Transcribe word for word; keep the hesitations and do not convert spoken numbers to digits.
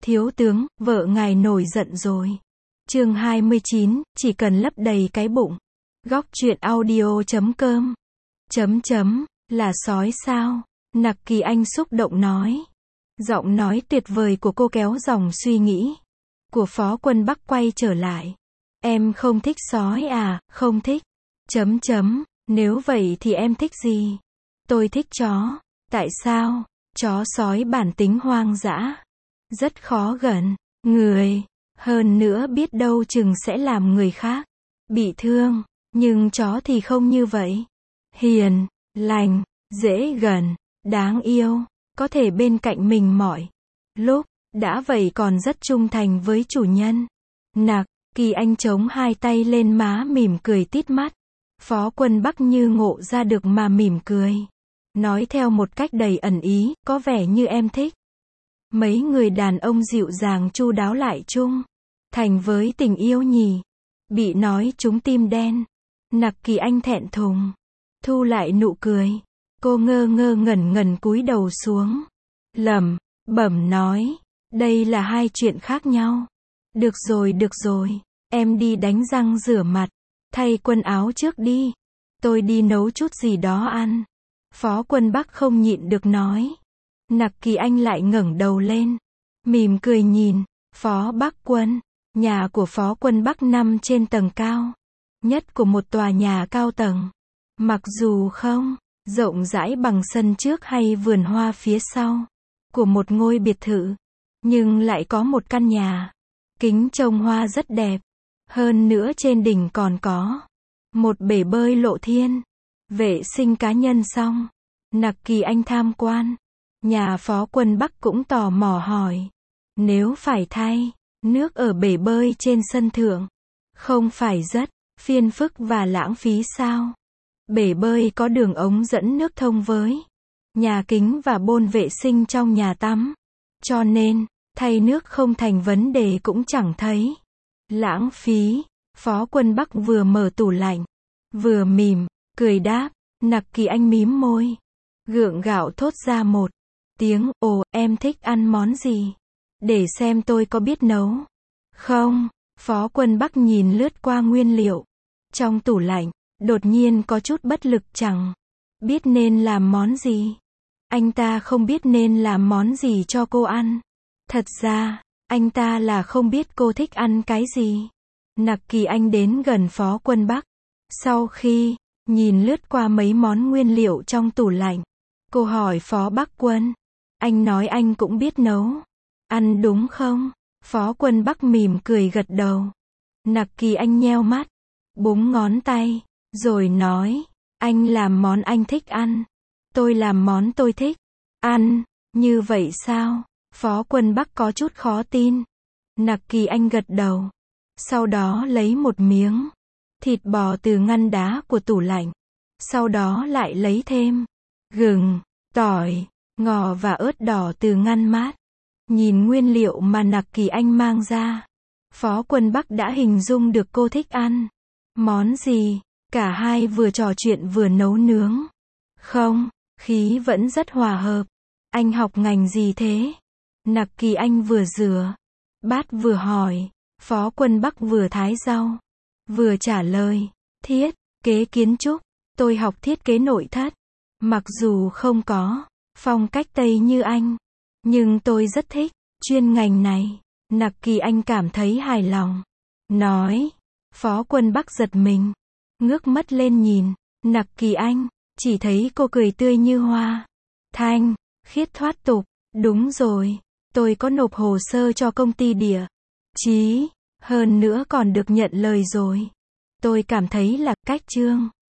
Thiếu tướng, vợ ngài nổi giận rồi. Chương hai mươi chín, chỉ cần lấp đầy cái bụng. Góc truyện audio chấm com. Chấm chấm, là sói sao? Nặc Kỳ Anh xúc động nói. Giọng nói tuyệt vời của cô kéo dòng suy nghĩ của Phó Quân Bắc quay trở lại. Em không thích sói à, không thích. Chấm chấm, nếu vậy thì em thích gì? Tôi thích chó. Tại sao? Chó sói bản tính hoang dã. Rất khó gần người. Hơn nữa biết đâu chừng sẽ làm người khác bị thương. Nhưng chó thì không như vậy. Hiền, lành, dễ gần, đáng yêu. Có thể bên cạnh mình mọi lúc. Đã vậy còn rất trung thành với chủ nhân. Nặc Kỳ Anh chống hai tay lên má mỉm cười tít mắt. Phó Quân Bắc như ngộ ra được mà mỉm cười. Nói theo một cách đầy ẩn ý, có vẻ như em thích. Mấy người đàn ông dịu dàng chu đáo lại chung thành với tình yêu nhỉ. Bị nói trúng tim đen. Nặc Kỳ Anh thẹn thùng. Thu lại nụ cười. Cô ngơ ngơ ngẩn ngẩn cúi đầu xuống. Lẩm bẩm nói. Đây là hai chuyện khác nhau. Được rồi được rồi. Em đi đánh răng rửa mặt. Thay quần áo trước đi. Tôi đi nấu chút gì đó ăn. Phó Quân Bắc không nhịn được nói. Nặc Kỳ Anh lại ngẩng đầu lên. Mỉm cười nhìn. Phó Bắc Quân. Nhà của Phó Quân Bắc nằm trên tầng cao nhất của một tòa nhà cao tầng. Mặc dù không rộng rãi bằng sân trước hay vườn hoa phía sau của một ngôi biệt thự, nhưng lại có một căn nhà kính trồng hoa rất đẹp. Hơn nữa trên đỉnh còn có một bể bơi lộ thiên. Vệ sinh cá nhân xong, Nặc Kỳ Anh tham quan nhà Phó Quân Bắc cũng tò mò hỏi. Nếu phải thay nước ở bể bơi trên sân thượng, không phải rất phiền phức và lãng phí sao? Bể bơi có đường ống dẫn nước thông với nhà kính và bồn vệ sinh trong nhà tắm. Cho nên, thay nước không thành vấn đề cũng chẳng thấy lãng phí. Phó Quân Bắc vừa mở tủ lạnh, vừa mỉm cười đáp. Nặc Kỳ Anh mím môi, gượng gạo thốt ra một tiếng. Ồ, em thích ăn món gì? Để xem tôi có biết nấu không. Phó Quân Bắc nhìn lướt qua nguyên liệu trong tủ lạnh, đột nhiên có chút bất lực, chẳng biết nên làm món gì. Anh ta không biết nên làm món gì cho cô ăn. Thật ra, anh ta là không biết cô thích ăn cái gì. Nặc Kỳ Anh đến gần Phó Quân Bắc. Sau khi nhìn lướt qua mấy món nguyên liệu trong tủ lạnh, cô hỏi Phó Bắc Quân. Anh nói anh cũng biết nấu ăn đúng không? Phó Quân Bắc mỉm cười gật đầu. Nặc Kỳ Anh nheo mắt, búng ngón tay, rồi nói. Anh làm món anh thích ăn. Tôi làm món tôi thích ăn. Như vậy sao? Phó Quân Bắc có chút khó tin. Nặc Kỳ Anh gật đầu. Sau đó lấy một miếng thịt bò từ ngăn đá của tủ lạnh. Sau đó lại lấy thêm gừng, tỏi, ngò và ớt đỏ từ ngăn mát. Nhìn nguyên liệu mà Nặc Kỳ Anh mang ra, Phó Quân Bắc đã hình dung được cô thích ăn món gì. Cả hai vừa trò chuyện vừa nấu nướng. Không khí vẫn rất hòa hợp. Anh học ngành gì thế? Nặc Kỳ Anh vừa rửa bát vừa hỏi. Phó Quân Bắc vừa thái rau vừa trả lời. Thiết kế kiến trúc. Tôi học thiết kế nội thất. Mặc dù không có phong cách Tây như anh, nhưng tôi rất thích chuyên ngành này. Nặc Kỳ Anh cảm thấy hài lòng. Nói. Phó Quân Bắc giật mình, ngước mắt lên nhìn Nặc Kỳ Anh, chỉ thấy cô cười tươi như hoa. Thanh khiết thoát tục. Đúng rồi, tôi có nộp hồ sơ cho công ty địa chí. Hơn nữa còn được nhận lời rồi. Tôi cảm thấy là cách chương